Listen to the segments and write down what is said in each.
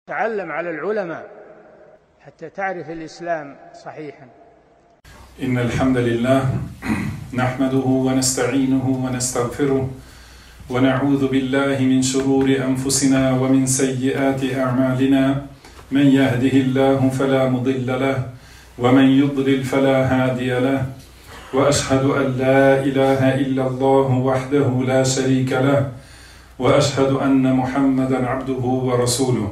تعلم على العلماء حتى تعرف الإسلام صحيحا. إن الحمد لله نحمده ونستعينه ونستغفره ونعوذ بالله من شرور أنفسنا ومن سيئات أعمالنا. من يهده الله فلا مضل له ومن يضلل فلا هادي له، وأشهد أن لا إله إلا الله وحده لا شريك له، وأشهد أن محمدا عبده ورسوله.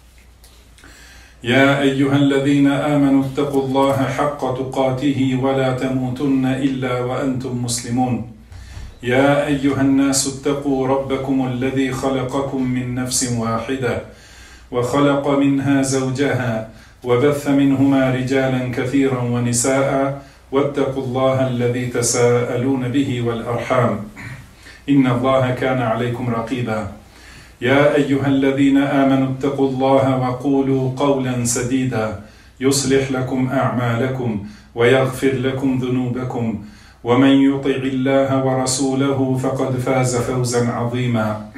يا أيها الذين آمنوا اتقوا الله حق تقاته ولا تموتن إلا وأنتم مسلمون. يا أيها الناس اتقوا ربكم الذي خلقكم من نفس واحدة وخلق منها زوجها وبث منهما رجالا كثيرا ونساء، واتقوا الله الذي تساءلون به والأرحام إن الله كان عليكم رقيبا. يا أيها الذين آمنوا اتقوا الله وقولوا قولا سديدا يصلح لكم أعمالكم ويغفر لكم ذنوبكم، ومن يطع الله ورسوله فقد فاز فوزا عظيما.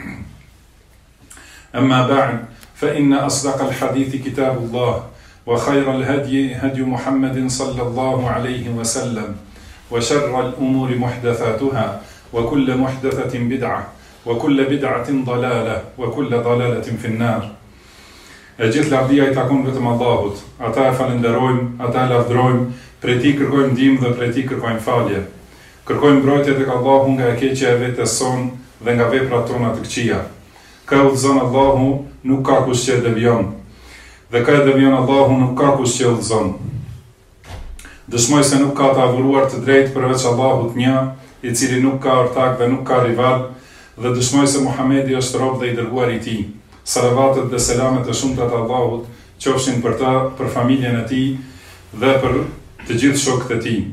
أما بعد، فإن أصدق الحديث كتاب الله، وخير الهدي هدي محمد صلى الله عليه وسلم، وشر الأمور محدثاتها، وكل محدثة بدعة، وكل بدعة ضلالة، وكل ضلالة في النار. Gjithë lavdia I takon vetëm Allahut. Ata e falenderojmë, ata e lavdrojmë, prej Tij kërkojmë ndihmë dhe prej Tij kërkojmë falje. Kërkojmë mbrojtje tek Allahu nga e keqja e vetes son dhe nga veprat tona të këqija. Ka udhëzon Allahu, nuk ka kush që devion. Dhe ka devion Allahu, nuk ka kush që udhëzon. Dëshmoj se nuk ka të adhuruar të drejtë përveç Allahut një, I cili nuk ka ortak dhe nuk ka rival, dhe dëshmoj se Muhamedi është rob dhe I dërguar I Tij. Salavatet dhe selamet e shumta të Allahut qofshin për ta, për familjen e Tij dhe për të gjithë shokët e Tij.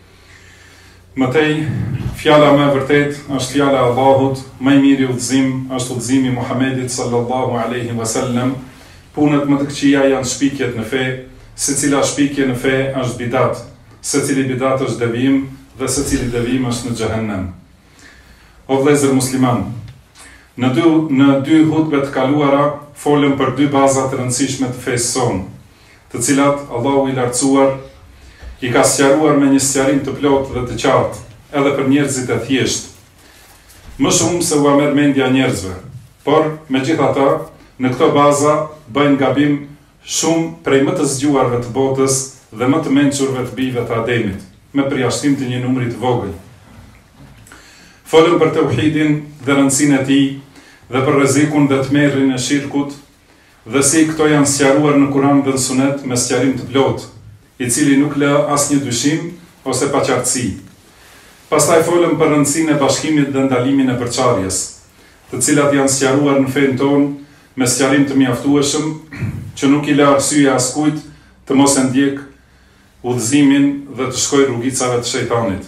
Mëtej, fjala më e vërtet është fjala e Allahut, më I miri udhëzim është udhëzimi I Muhamedit sallallahu alaihi wasallam. Punët më të këqija janë shpikjet në fe, secila shpikje në fe është bidat, secili bidat është devijim dhe secili devijim është në xhehenem. O vëllezër musliman, në dy hutbe të kaluara folëm për dy baza të rëndësishme të fesë sonë, të cilat Allahu I lartësuar I ka sqaruar me një sqarim të plotë dhe të qartë, edhe për njerëzit e thjeshtë, më shumë se u merr mendja njerëzve. Por megjithatë, në këto baza bëjnë gabim shumë prej më të zgjuarve të botës dhe më të mençurve të bijve të Ademit, me përjashtim të një numri të vogël. Folëm për tauhidin dhe rëndësinë e tij dhe për rrezikun dhe tmerrin e shirkut, dhe si këto janë sqaruar në Kur'an dhe në Sunet me sqarim të plotë, I cili nuk lë asnjë dyshim ose paqartësi. Pastaj folëm për rëndësinë e bashkimit dhe ndalimin e përçarjes, të cilat janë sqaruar në fenë tonë me sqarim të mjaftueshëm, që nuk I lë arsye askujt të mos e ndjek udhëzimin dhe të shkojë rrugicave të shejtanit.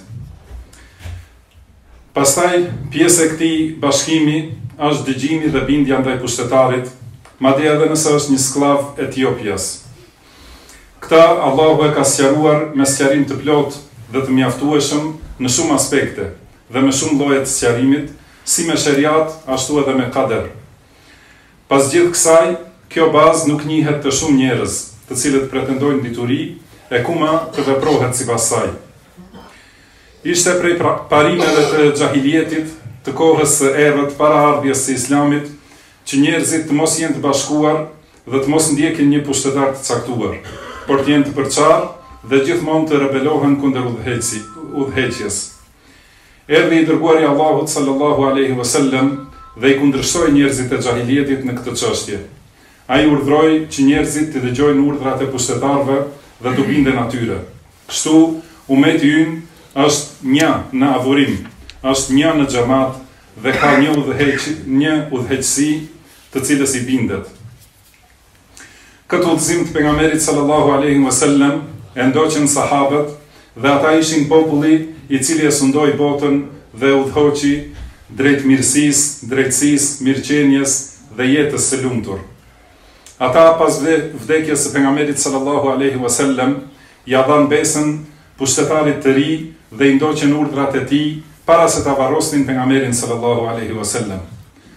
Pastaj, pjesë e këtij bashkimi është dëgjimi dhe bindja ndaj pushtetarit, madje edhe nëse është një skllav Etiopjas. Këta Allahu e ka sqaruar me sqarim të plotë dhe të mjaftueshëm në shumë aspekte dhe me shumë lloje të sqarimit, si me shariat, ashtu edhe me kader. Pas gjithë kësaj, kjo bazë nuk njihet të shumë njerëz, të cilët pretendojnë dituri e kuma të veprohet sipas saj. Ishte prej parimeve të xahilietit, të kohës së errët para ardhjes së Islamit, që njerëzit të mos jenë të bashkuar dhe të mos ndjekin një pushtetar të caktuar, por të jenë të përçarë dhe gjithmonë të rebelohen kundër udhëheqjes. Erdhi I dërguari I Allahut sallallahu alaihi wasallam dhe I kundërshtoi njerëzit e xahilietit në këtë çështje. Ai urdhroi që njerëzit të dëgjojnë urdhrat e pushtetarëve dhe të binden atyre. Kështu, ummeti ynë është një në adhurim, është një në xhamat dhe ka një udhëheqësi të cilës I bindet. Këtë udhëzim të pejgamberit sallallahu alaihi wasallam e ndoqën sahabët dhe ata ishin populli I cili e sundoi botën dhe udhëhoqi drejt mirësisë, drejtësisë, mirëqenies dhe jetës së lumtur. Ata pas vdekjes së pejgamberit sallallahu alaihi wasallam ja dhanë besën pushtetarit të ri dhe I ndoqën urdhrat e tij para se ta varrosnin pejgamberin sallallahu alaihi wasallam.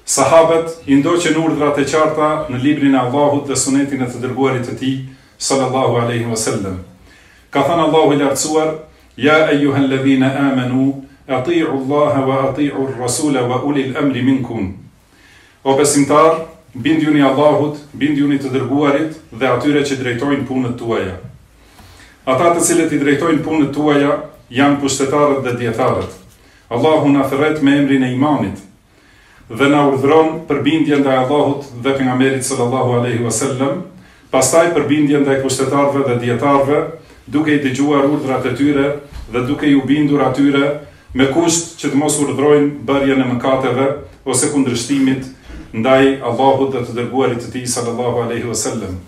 Sahabët i ndoqën urdhrat e qarta në librin e Allahut dhe sunetin e të dërguarit të tij sallallahu alaihi wasallam. Ka thënë Allahu i lartësuar: "Ya ayyuhalladhina amanu ati'u Allaha wa ati'u ar-rasula wa ulil amri minkum." O besimtar, bindjuni Allahut, bindjuni të dërguarit dhe atyre që drejtojnë punët tuaja. Ata të cilët i drejtojnë punët tuaja janë pushtetarët dhe dietarët. Allahu na thret me emrin e imanit dhe na urdhëron për bindje ndaj Allahut dhe pejgamberit sallallahu alaihi wasallam, pastaj për bindje ndaj pushtetarëve dhe dietarëve, duke i dëgjuar urdhrat e tyre dhe duke ju bindur atyre me kusht që të mos urdhrojnë bërjen e mëkateve ose kundërshtimit ndaj Allahut dhe të dërguarit të tij sallallahu alaihi wasallam.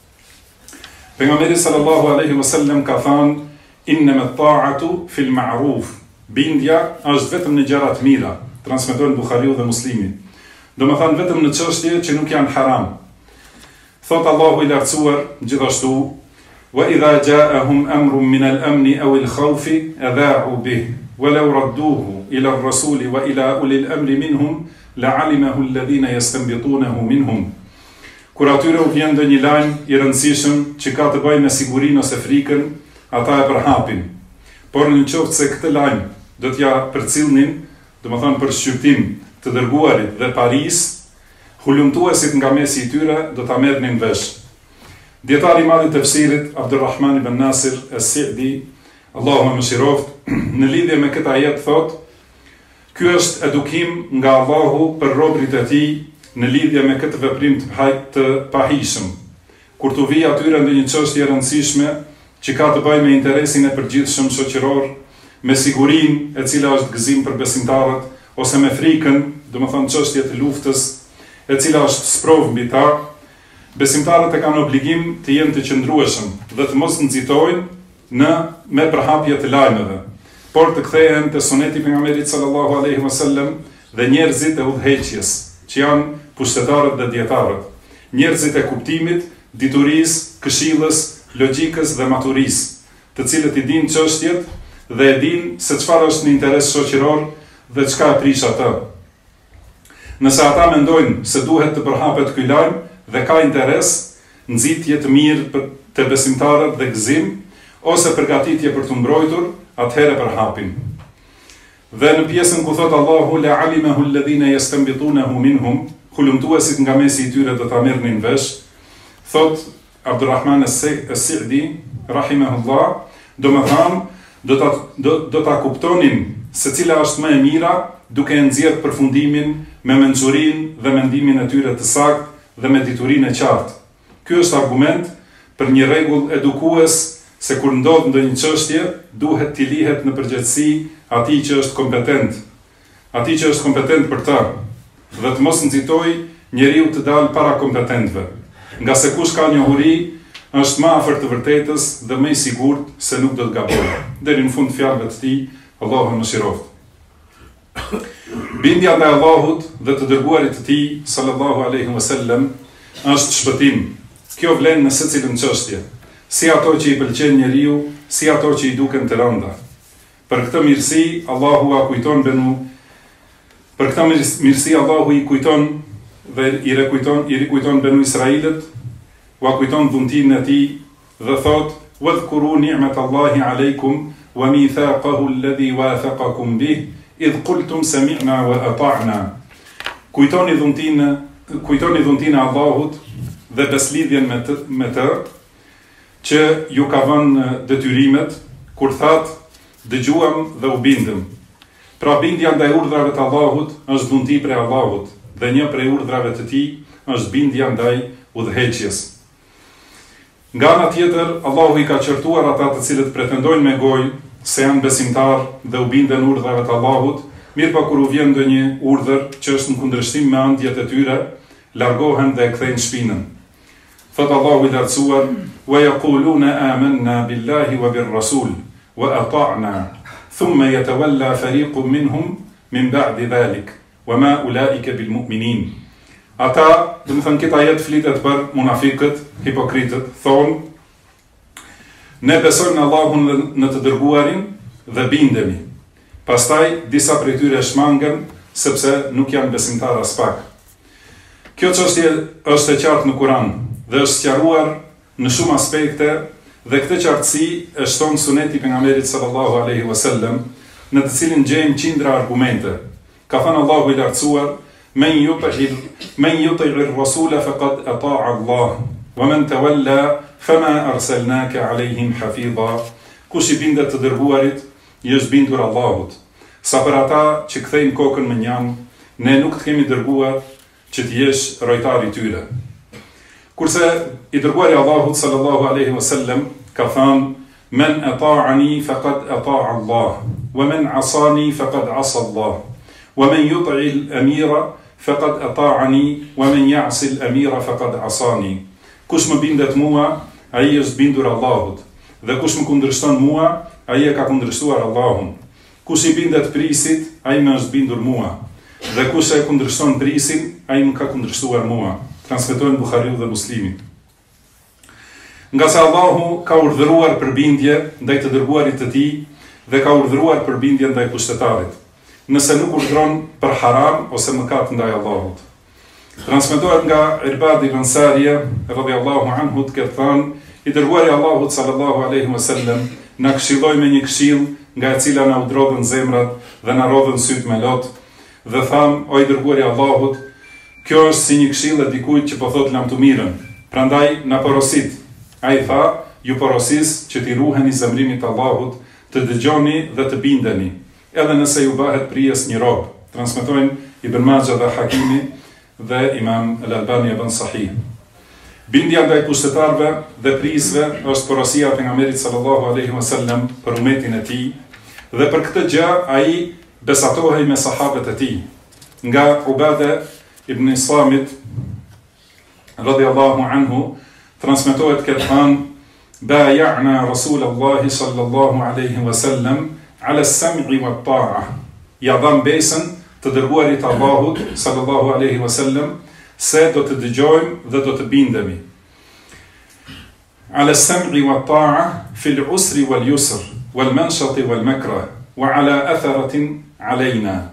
Pejgamberi sallallahu alaihi wasallam ka thënë: "Innama at-ta'atu fil ma'ruf." Bindja është vetëm në gjëra të mira, transmeton Buhariu dhe Muslimi. Domethënë vetëm në çështje që nuk janë haram. Thot Allahu i lartësuar gjithashtu: "Wa idha ja'ahum amrun min al-amni aw al-khawfi adha'u bih, wa law radduhu ila ar-rasuli wa ila ulil amri minhum la'alimahu alladhina yastanbitunahu minhum." Kur atyre u vjen ndonjë lajm i rëndësishëm që ka të bëjë me sigurinë ose frikën, ata e përhapin. Por në qoftë se këtë lajm do t'ja përcillnin, domethënë për shqyrtim të dërguarit dhe paris, hulumtuesit nga mesi i tyre do ta merrnin vesh. Dietari i madh i tefsirit Abdulrahman ibn Nasir as-Sa'di, Allahu më mëshiroft, në lidhje me këtë ajet thotë: "Ky është edukim nga Allahu për robërit e tij në lidhje me këtë veprim të pahishëm. Kur t'u vijë atyre ndonjë çështje e rëndësishme që ka të bëjë me interesin e përgjithshëm shoqëror, me sigurinë e cila është gëzim për besimtarët, ose me frikën, domethënë çështje të luftës, e cila është sprovë mbi ta, besimtarët e kanë obligim të jenë të qëndrueshëm dhe të mos nxitojnë me përhapje të lajmeve, por të kthehen te suneti i pejgamberit sallallahu alaihi wasallam dhe njerëzit e udhëheqjes, që janë pushtetarët dhe dietarët, njerëzit e kuptimit, diturisë, këshillës, logjikës dhe maturisë, të cilët i dinë çështjet dhe e dinë se çfarë është në interes shoqëror dhe çka e prish atë. Nëse ata mendojnë se duhet të përhapet ky lajm dhe ka interes, nxitje të mirë të besimtarët dhe gëzim, ose përgatitje për të mbrojtur, atëherë përhapin. Dhe në pjesën ku thot Allahu la'alimahu alladhina yastanbitunahu minhum, hulumtuesit nga mesi i tyre do ta merrnin vesh, thot Abdulrahman as-Sa'di rahimahullah, domethënë do ta kuptonin se cila është më e mira, duke e nxjerrë përfundimin me mençurinë dhe mendimin e tyre të saktë dhe me diturinë e qartë. Ky është argument për një rregull edukues se kur ndodh ndonjë çështje, duhet t'i lihet në përgjithësi atij që është kompetent për të, dhe të mos nxitoj njeriu të dalë para kompetentëve, nga se kush ka njohuri është më afër të vërtetës dhe më i sigurt se nuk do të gabojë. Deri në fund fjalëve të tij, Allahu mëshiroft. Bindja ndaj Allahut dhe të dërguarit të tij sallallahu alaihi wasallam është shpëtim. Kjo vlen në secilën çështje, si ato që i pëlqen njeriu, si ato që i duken të rënda. Për këtë mirësi Allahu i kujton dhe i rikujton Benu Israilit, u kujton dhuntin e tij dhe thot: "Wadhkuru ni'matallahi alaykum wa mithaqahu alladhi wathaqakum bih idh qultum sami'na wa ata'na." Kujtoni dhuntin e Allahut dhe beslidhjen me të që ju ka vënë detyrimet kur thatë dëgjuam dhe u bindëm. Pra bindja ndaj urdhrave të Allahut është dhunti prej Allahut dhe një prej urdhrave të tij është bindja ndaj udhëheqjes. Nga ana tjetër, Allahu i ka qortuar ata të cilët pretendojnë me gojë se janë besimtar dhe u binden urdhrave të Allahut, mirëpo kur u vjen ndonjë urdhër që është në kundërshtim me ëndjet e tyre, largohen dhe e kthejnë shpinën. Thot Allahu i lartësuar: "Wa yaquluna amanna billahi wa bir-rasul wa ata'na thumma yatawalla fariqun minhum min ba'di dhalik wa ma ulaika bil mu'minin." Ata, do të thonë, këtë ajet flitet për munafiqët, hipokritët, thonë: "Ne besojmë në Allahun në të dërguarin dhe bindemi." Pastaj disa prej tyre shmangen sepse nuk janë besimtarë as pak. Kjo çështje është e qartë në Kur'an dhe është sqaruar në shumë aspekte dhe këtë qartësi e shton suneti pejgamberit sallallahu alaihi wasallam, në të cilin gjejmë qindra argumente. Ka thënë Allahu i lartësuar: "Men yuti'ir rasula faqad ata'a Allah, wa man tawalla fama arsalnaka alaihim hafiza." Kush i bindet të dërguarit, i është bindur Allahut. Sa për ata që kthejnë kokën më njam, ne nuk të kemi dërguar që të jesh rojtari tyre. Kurse i dërguari Allahut sallallahu alaihi wasallam ka thënë: "Men ata'ani faqad ata'a Allah, wa man 'asani faqad 'asa Allah, wa man yuti'i al-amira faqad ata'ani, wa man ya'si al-amira faqad 'asani." Kush më bindet mua, ai është bindur Allahut, dhe kush më kundërshton mua, ai e ka kundërshtuar Allahun. Kush i bindet prisit, ai më është bindur mua, dhe kush e kundërshton prisin, ai më ka kundërshtuar mua. Transmetojnë Buhariu dhe Muslimi. Nga se Allahu ka urdhëruar përbindje ndaj të dërguarit të tij dhe ka urdhëruar përbindje ndaj pushtetarit, nëse nuk urdhëron për haram ose mëkat ndaj Allahut. Transmetohet nga Irbad ibn Sariya radhiyallahu anhu të thënë: i dërguari Allahut sallallahu alaihi wasallam na këshilloi me një këshill nga e cila na u drodhën zemrat dhe na rodhën syt me lot, dhe tham: o i dërguari Allahut, kjo është si një këshill e dikujt që po thot lam të mirën, prandaj na porosit. Ai tha: ju porosis që t'i ruheni zemrimit Allahut, të dëgjoni dhe të bindeni, edhe nëse ju bëhet prijes një rob. Transmetojnë Ibn Majah dhe Hakimi dhe Imam Al-Albani e bën sahih. Bindja ndaj pushtetarëve dhe prisve është porosia e pejgamberit sallallahu alaihi wasallam për umetin e tij, dhe për këtë gjë ai besatohej me sahabët e tij. Nga Ubade ibn Samit radhiyallahu anhu transmetohet këtë thënë: "Bay'na Rasulullahi sallallahu alaihi wasallam ala as-sam'i wat-ta'a." Ja dham besën të dërguarit Allahut sallallahu alaihi wasallam se do të dëgjojmë dhe do të bindemi. Ala as-sam'i wat-ta'a fi al-usri wal-yusr wal-manshati wal-makrah wa ala atharatin alejna.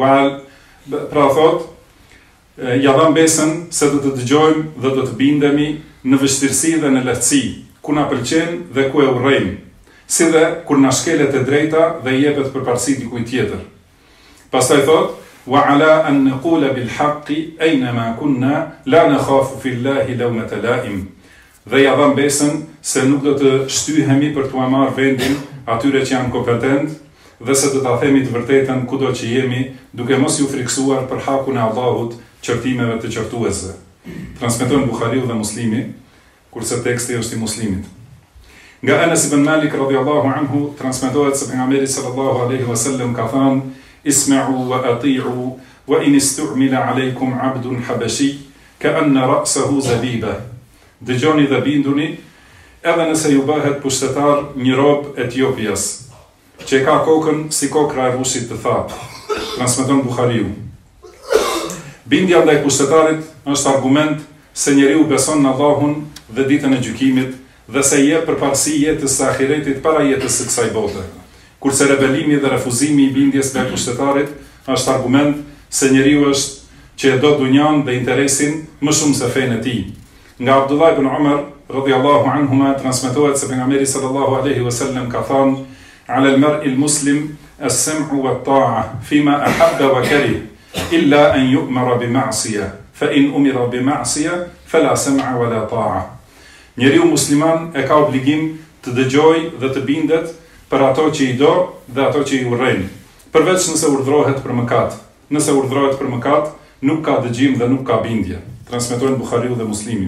Pra thot, ja dham besën se do të dëgjojmë dhe do të bindemi në vështirësi dhe në lehtësi, ku na pëlqen dhe ku e urrejmë, si dhe kur na shkelet e drejta dhe jepet përparësi dikujt tjetër. Pastaj thot: wa ala an naqula bil haqqi aynama kunna la nakhafu fillahi lawmata la'im. Dhe ja dham besën se nuk do të shtyhemi për t'u marrë vendin atyre që janë kompetent, dhe se do ta themi të vërtetën kudo që jemi, duke mos ju friksuar për hakun e Allahut qërtimeve të qërtuesve. Transmeton Buhariu dhe Muslimi, kurse teksti është i Muslimit. Nga Anas ibn Malik radhiyallahu anhu transmetohet se pejgamberi sallallahu alaihi wasallam ka thënë: "Isma'u wa ati'u wa in istu'mila alaykum 'abdun habashi ka'anna ra'sahu zabiba." Dëgjoni dhe binduni, edhe nëse ju bëhet pushtetar një rob Etiopias, që ka kokën si kokra e rushit të thatë. Transmeton Buhariu. Bindja ndaj pushtetarit është argument se njeriu beson në Allahun dhe ditën e gjykimit, dhe se jep përparësi jetës së ahiretit para jetës së kësaj bote. Kurse rebelimi dhe refuzimi i bindjes ndaj pushtetarit është argument se njeriu është që e do dunjan dhe interesin më shumë se fenë e tij. Nga Abdullah ibn Umar radhiyallahu anhuma transmetohet se pejgamberi sallallahu alaihi wasallam ka thënë: "Ala al-mar'i al-muslim as-sam'u wat-ta'a fima ahabba wa karih, illa an yu'mara bi ma'siyah, fa in umira bi ma'siyah fala sam'a wala ta'a." Njeriu musliman e ka obligim të dëgjojë dhe të bindet për ato që i do dhe ato që i urrejnë, përveç nëse urdhrohet për mëkat. Nëse urdhrohet për mëkat, nuk ka dëgjim dhe nuk ka bindje. Transmetojnë Buhariu dhe Muslimi.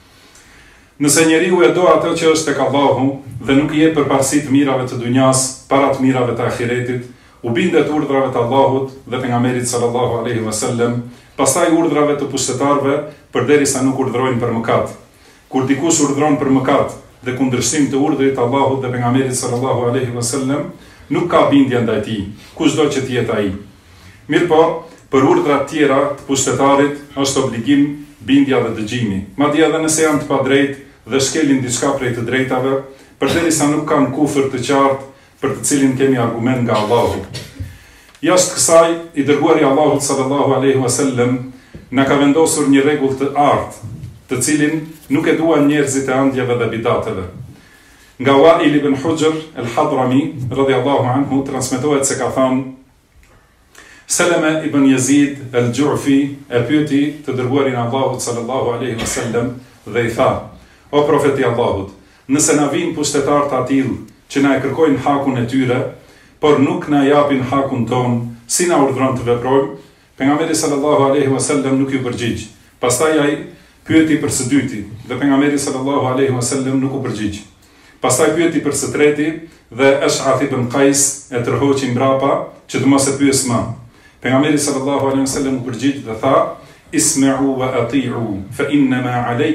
Nëse njeriu e do ato që është tek Allahu dhe nuk i jep përparësi të mirave të dunjas para të mirave të ahiretit, u bindet urdhrave të Allahut dhe pejgamberit sallallahu alaihi wasallam, pastaj urdhrave të pushtetarëve, përderisa nuk urdhrojnë për mëkat. Kur dikush urdhron për mëkat dhe kundërshtim të urdhrit të Allahut dhe pejgamberit sallallahu alaihi wasallam, nuk ka bindje ndaj tij, kushdo që të jetë ai. Mirpo, për urdhrat tjera të pushtetarit është obligim bindja dhe dëgjimi. Madje edhe nëse janë të padrejtë dhe shkelin diçka prej të drejtave, përderisa nuk kanë kufër të qartë për të cilin kemi argument nga Allahu. Jashtë kësaj, i dërguari Allahut sallallahu alaihi wasallam na ka vendosur një rregull të artë, të cilin nuk e duan njerëzit e ëndjeve dhe bidateve. Nga Wail ibn Hujr al-Hadrami, radhiyallahu anhu, transmetohet se ka thënë: Seleme ibn Yazid al-Ju'fi e pyeti të dërguarin e Allahut sallallahu alaihi wasallam dhe i tha: O profeti i Allahut, nëse na vijnë pushtetar të atill që na e kërkojnë hakun e tyre, por nuk na japin hakun ton, si na urdhron të veprojmë? Pejgamberi sallallahu alaihi wasallam nuk ju përgjigj. Pastaj ai pyeti për së dyti dhe pejgamberi sallallahu alaihi wasallam nuk u përgjigj. Pastaj pyeti për së treti dhe Ash'ath ibn Qais e tërhoqi mbrapa që të mos e pyes më. Pejgamberi sallallahu alaihi wasallam u përgjigj dhe tha: Isma'u wa ati'u, fa innama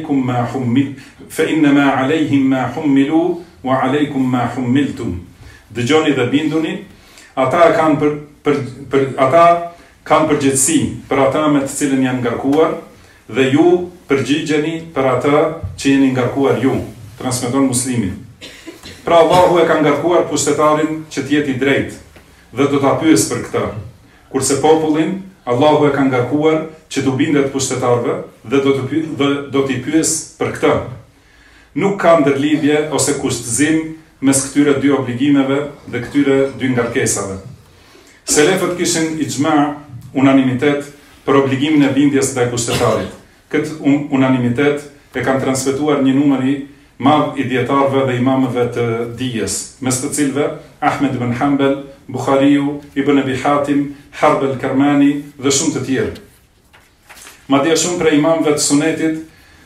alayhim ma hummilu wa alaykum ma hummiltum. Dëgjoni dhe binduni, ata kanë përgjegjësi për ata me të cilën janë ngarkuar dhe ju përgjigjeni për ata që jeni ngarkuar ju. Transmeton Muslimi. Pra Allahu e ka ngarkuar pushtetarin që të jetë i drejtë dhe do ta pyes për këtë. Kurse popullin Allahu e ka ngarkuar që të bindet pushtetarve dhe do t'i pyes për këtë. Nuk ka ndërlidhje ose kushtëzim mes këtyre dy obligimeve dhe këtyre dy ngarkesave. Selefët kishin ixhma, unanimitet për obligimin e bindjes ndaj pushtetarit. Këtë unanimitet e kanë transmetuar një numër i madh i dietarëve dhe imamëve të dijes, mes të cilëve Ahmed ibn Hanbal, Buhariu, Ibn Abi Hatim, Harb al-Karmani dhe shumë të tjerë. Madje shumë prej imamëve të sunetit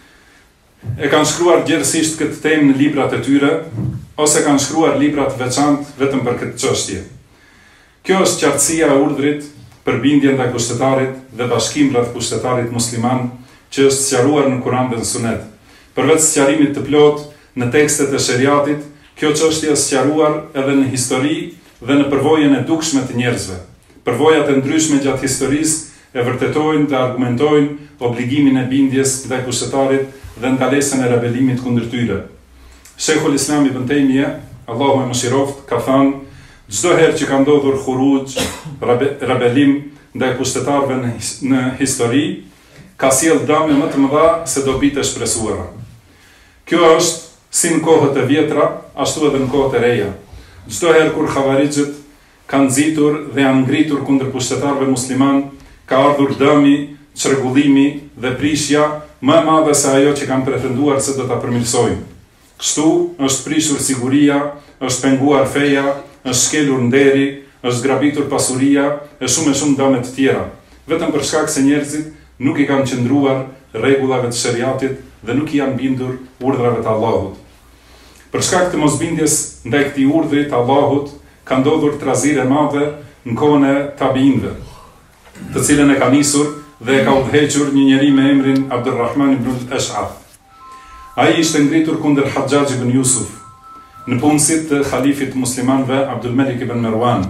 e kanë shkruar gjerësisht këtë temë në librat e tyre, ose kanë shkruar libra të veçantë vetëm për këtë çështje. Kjo është qartësia e urdhrit për bindjen ndaj pushtetarit dhe bashkim rreth pushtetarit musliman që është sqaruar në Kur'an dhe në Sunet. Përveç sqarimit të plot në tekstet e shariatit, kjo çështje është sqaruar edhe në histori dhe në përvojën e dukshme të njerëzve. Përvojat e ndryshme gjatë historisë e vërtetojnë dhe argumentojnë obligimin e bindjes ndaj pushtetarit dhe ndalesën e rebelimit kundër tyre. Sheikhul Islam Ibn Taymija, Allahu e mëshiroft, ka thënë: çdo herë që ka ndodhur khuruj, rebelim ndaj pushtetarëve në histori, ka sjell dëme më të mëdha se dobitë e shpresuara. Kjo është si në kohët e vjetra, ashtu edhe në kohët e reja. Çdo herë kur xhavarixhët kanë nxitur dhe janë ngritur kundër pushtetarëve musliman, ka ardhur dëmi, çrregullimi dhe prishja më e madhe se ajo që kanë pretenduar se do ta përmirësojnë. Kështu është prishur siguria, është penguar feja, është shkelur nderi, është zgrabitur pasuria e shumë dëme të tjera, vetëm për shkak se njerëzit nuk i kanë qëndruar rregullave të shariatit dhe nuk i janë bindur urdhrave të Allahut. Për shkak të mosbindjes ndaj këtij urdhri të Allahut, ka ndodhur trazire madhe në kohën e tabiinëve, të cilën e ka nisur dhe e ka udhëhequr një njeri me emrin Abdulrahman ibn al-Ash'ath. Ai ishte ngritur kundër Hajjaj ibn Yusuf, në punësit të khalifit muslimanve Abdul Malik ibn Marwan.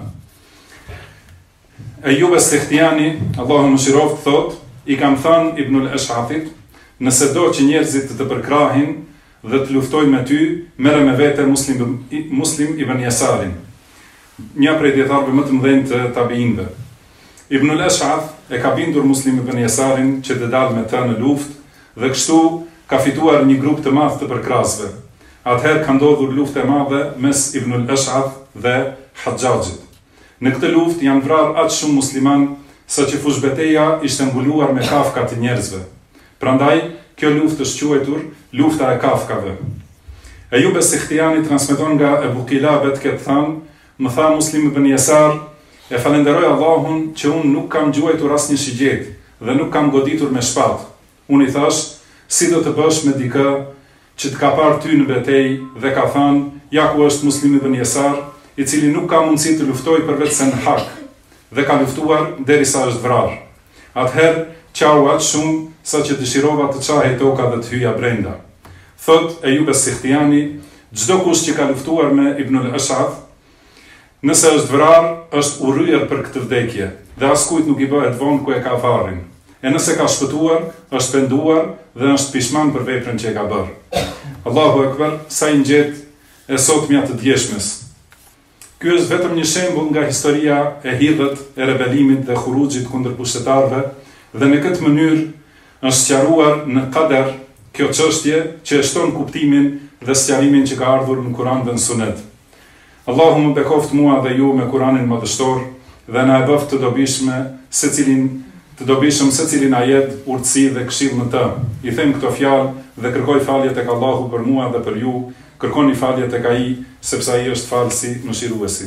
Ejub as-Sikhtiyani, Allahu mëshiroft, thot: I kam thënë Ibn al-Ash'athit, nëse do që njerëzit të përkrahin dhe të luftojnë me ty, merre me vete Muslim ibn Yasarin, një prej dietarëve më të mëdhenj të tabiinëve. Ibn al-Ash'ath e ka bindur Muslim ibn Yasarin që të dalë me të në luftë dhe kështu ka fituar një grup të madh të përkrasve. Atëherë ka ndodhur luftë e madhe mes Ibn al-Ash'ath dhe Hajjajit. Në këtë luftë janë vrarë aq shumë musliman sa që fushbeteja ishte mbuluar me kafka të njerëzve. Prandaj, kjo luftë është quajtur lufta e kafkave. Ejub as-Sikhtiyani transmeton nga Ebu Kilabet këtë thënë: më tha Muslim ibn Yasar, e falenderoj Allahun që unë nuk kam gjuajtur asnjë shigjet dhe nuk kam goditur me shpatë. Unë i thash: si do të bësh me dikë që të ka parë ty në betejë dhe ka thënë: ja ku është Muslim ibn Yasar, i cili nuk ka mundësi të luftojë përveç se në hak, dhe ka luftuar derisa është vrarë. Atëherë qau aq shumë sa që dëshirova të çahej toka dhe të hyja brenda. Thot Ejub as-Sikhtiyani, çdo kush që ka luftuar me Ibn al-Ash'ath, nëse është vrarë, është urryer për këtë vdekje, dhe askujt nuk i bëhet vonë ku e ka varrin. E nëse ka shpëtuar, është penduar dhe është pishman për veprën që e ka bërë. Allahu Akbar, sa i ngjetë e sotmja të djeshmes. Ky është vetëm një shembull nga historia e hidhët, e rebelimit dhe khuruxhit kundër pushtetarëve Dhe në këtë mënyrë është sqaruar në Qadar kjo çështje që e shton kuptimin dhe sqarimin që ka ardhur në Kur'an dhe në Sunet. Allahu më bekoft mua dhe ju me Kur'anin madhështor dhe na e bëft të dobishëm secilin ajet, urtësi dhe këshill në të. I them këto fjalë dhe kërkoj falje tek Allahu për mua dhe për ju. Kërkoni falje tek ai, sepse ai është falësi, mëshiruesi.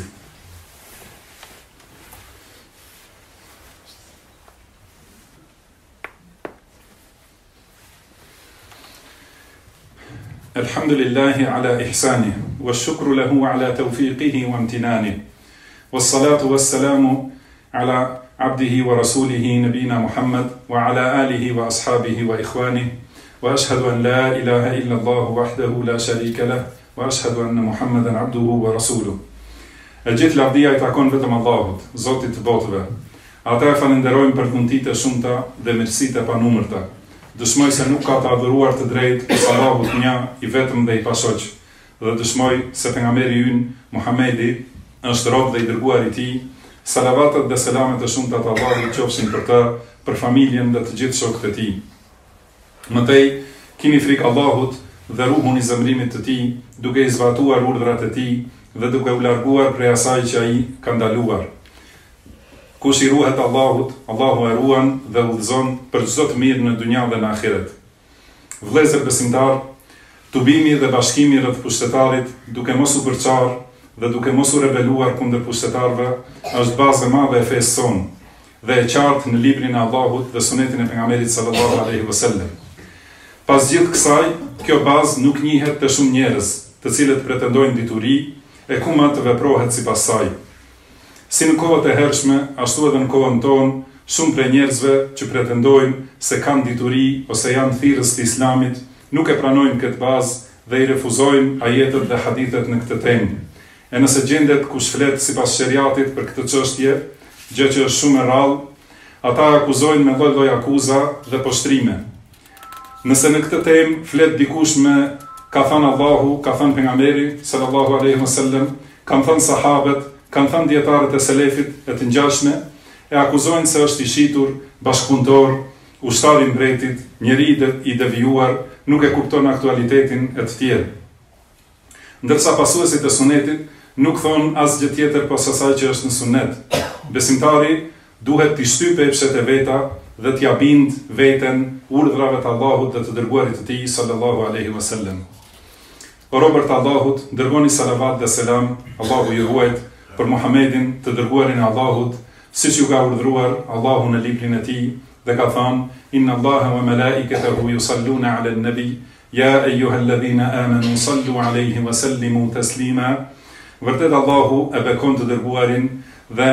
Alhamdulillahi ala ihsanih, wa shukru lahu ala tawfiqihi wa amtinani, wa salatu wa salamu ala abdihi wa rasulihi nabina Muhammad, wa ala alihi wa ashabihi wa ikhwanih, wa ashhadu an la ilaha illa Allah wahdahu la sharika lah, wa ashhadu anna Muhammadan abduhu wa rasuluh. E gjithë lavdia I takon vetëm Allahut, Zotit të botëve. Ata e falenderojmë për mundësitë e shumta dhe mirësitë e panumërta. Dëshmoj se nuk ka të adhuruar të drejtë pas Allahut një, I vetëm dhe I pashoq. Dhe dëshmoj se pejgamberi ynë Muhamedi është rob dhe I dërguar I Tij. Salavatet dhe selamet e shumta të Allahut qofshin për të, për familjen dhe të gjithë shokët e Tij. Mëtej, kini frikë Allahut dhe ruhun I zemrimit të Tij, duke I zbatuar urdhrat e Tij dhe duke u larguar prej asaj që ai ka ndaluar. Kush I ruhet Allahut, Allahu e ruan dhe udhëzon për çdo të mirë në dynja dhe në ahiret. Vëllezër besimtar, tubimi dhe bashkimi rreth pushtetarit, duke mos u përçar dhe duke mos u rebeluar kundër pushtetarëve, është bazë e madhe e fesë sonë dhe e qartë në librin e Allahut dhe sunetin e pejgamberit sallallahu alaihi wasallam. Pas gjithë kësaj, kjo bazë nuk njihet te shumë njerëz, të cilët pretendojnë dituri e ku më të veprohet sipas saj. Si në kohët e hershme, ashtu edhe në kohën tonë, shumë prej njerëzve që pretendojnë se kanë dituri ose janë thirrës të Islamit, nuk e pranojnë këtë bazë dhe I refuzojnë ajetet dhe hadithet në këtë temë. E nëse gjendet kush flet sipas sheriatit për këtë çështje, gjë që është shumë e rrallë, ata akuzojnë me lloj-lloj akuza dhe poshtrime. Nëse në këtë temë flet dikush me ka thënë Allahu, ka thënë pejgamberi sallallahu alaihi wasallam, kanë thënë sahabët, kanë thënë dietarët e selefit e të ngjashme, e akuzojnë se është I shitur, bashkëpunëtor, ushtar I mbretit, njeri I devijuar, nuk e kupton aktualitetin e të tjerë. Ndërsa pasuesit e sunetit nuk thonë asgjë tjetër pas asaj që është në sunet. Besimtari duhet t'i shtypë epshet e veta dhe t'ia bind veten urdhrave të Allahut dhe të dërguarit të Tij sallallahu alaihi wasallam. O robërt e Allahut, dërgoni salavat dhe selam, Allahu ju ruajt, për Muhamedin të dërguarin e Allahut, siç ju ka urdhëruar Allahu në librin e Tij dhe ka thënë: Inna Allaha wa malaikatahu yusalluna 'alan nabi, ya ayyuhalladhina amanu sallu 'alayhi wa sallimu taslima. Vërtet Allahu e bekon të dërguarin dhe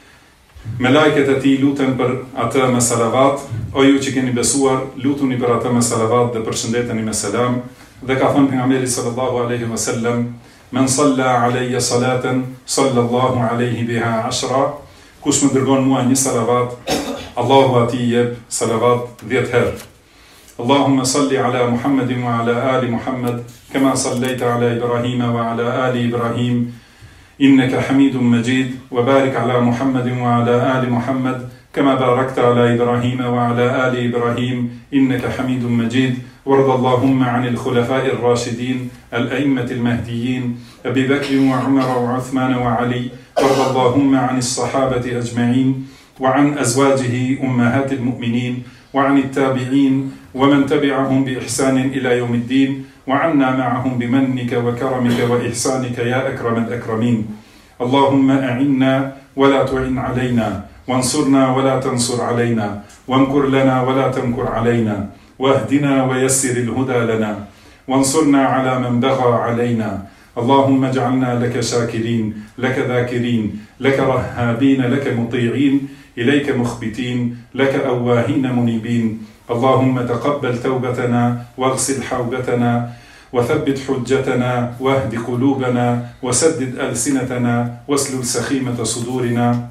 me lajket e Tij luten për atë me salavat. O ju që keni besuar, lutuni për atë me salavat dhe përshëndeteni me selam. Dhe ka thënë pejgamberi sallallahu alaihi wasallam: Men salla alayya salatan, sallallahu alayhi biha 10. Kush më dërgon mua një salavat, Allahu atij jep salavat 10 herë. Allahumma salli ala Muhammadin wa ala ali Muhammad, kama sallaita ala Ibrahim wa ala ali Ibrahim, innaka Hamidum Majid, wa barik ala Muhammadin wa ala ali Muhammad, kama barakta ala Ibrahim wa ala ali Ibrahim, innaka Hamidum Majid. وارض اللهم عن الخلفاء الراشدين الأئمة المهديين أبي بكر وعمر وعثمان وعلي وارض اللهم عن الصحابة أجمعين وعن أزواجه أمهات المؤمنين وعن التابعين ومن تبعهم بإحسان إلى يوم الدين وعنا معهم بمنك وكرمك وإحسانك يا أكرم الأكرمين. اللهم أعنا ولا تعن علينا وانصرنا ولا تنصر علينا وامكر لنا ولا تمكر علينا واهدنا ويسر الهدى لنا وانصرنا على من بغى علينا. اللهم اجعلنا لك شاكرين، لك ذاكرين، لك رهابين، لك مطيعين، إليك مخبتين، لك أواهين منيبين. اللهم تقبل توبتنا واغسل حوبتنا وثبت حجتنا واهد قلوبنا وسدد ألسنتنا واسلل سخيمة صدورنا.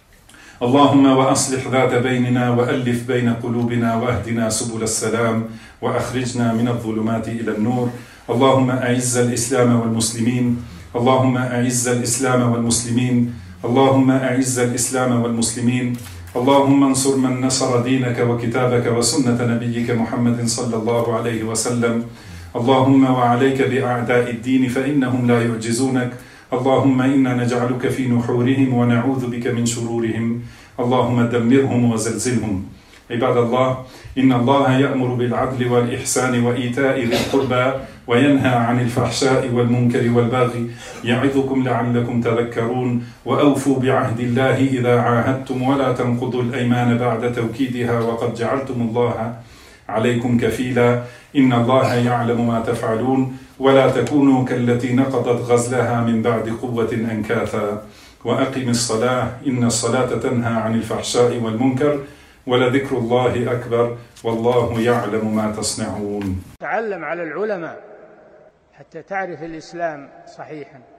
اللهم وأصلح ذات بيننا وألف بين قلوبنا واهدنا سبل السلام وأخرجنا من الظلمات إلى النور. اللهم أعز الإسلام والمسلمين. اللهم أعز الإسلام والمسلمين. اللهم أعز الإسلام والمسلمين. اللهم انصر من نصر دينك وكتابك وسنة نبيك محمد صلى الله عليه وسلم. اللهم وعليك بأعداء الدين فإنهم لا يعجزونك. اللهم إنا نجعلك في نحورهم ونعوذ بك من شرورهم. اللهم دمرهم وزلزلهم. عباد الله، إن الله يأمر بالعدل والإحسان وإيتاء ذي القربى وينهى عن الفحشاء والمنكر والبغي يعظكم لعلكم تذكرون. وأوفوا بعهد الله إذا عاهدتم ولا تنقضوا الأيمان بعد توكيدها وقد جعلتم الله عليكم كفيلا. إن الله يعلم ما تفعلون ولا تكونوا كالتي نقضت غزلها من بعد قوة أنكاثا. وأقم الصلاة إن الصلاة تنهى عن الفحشاء والمنكر ولذكر الله أكبر والله يعلم ما تصنعون. تعلم على العلماء حتى تعرف الإسلام صحيحا.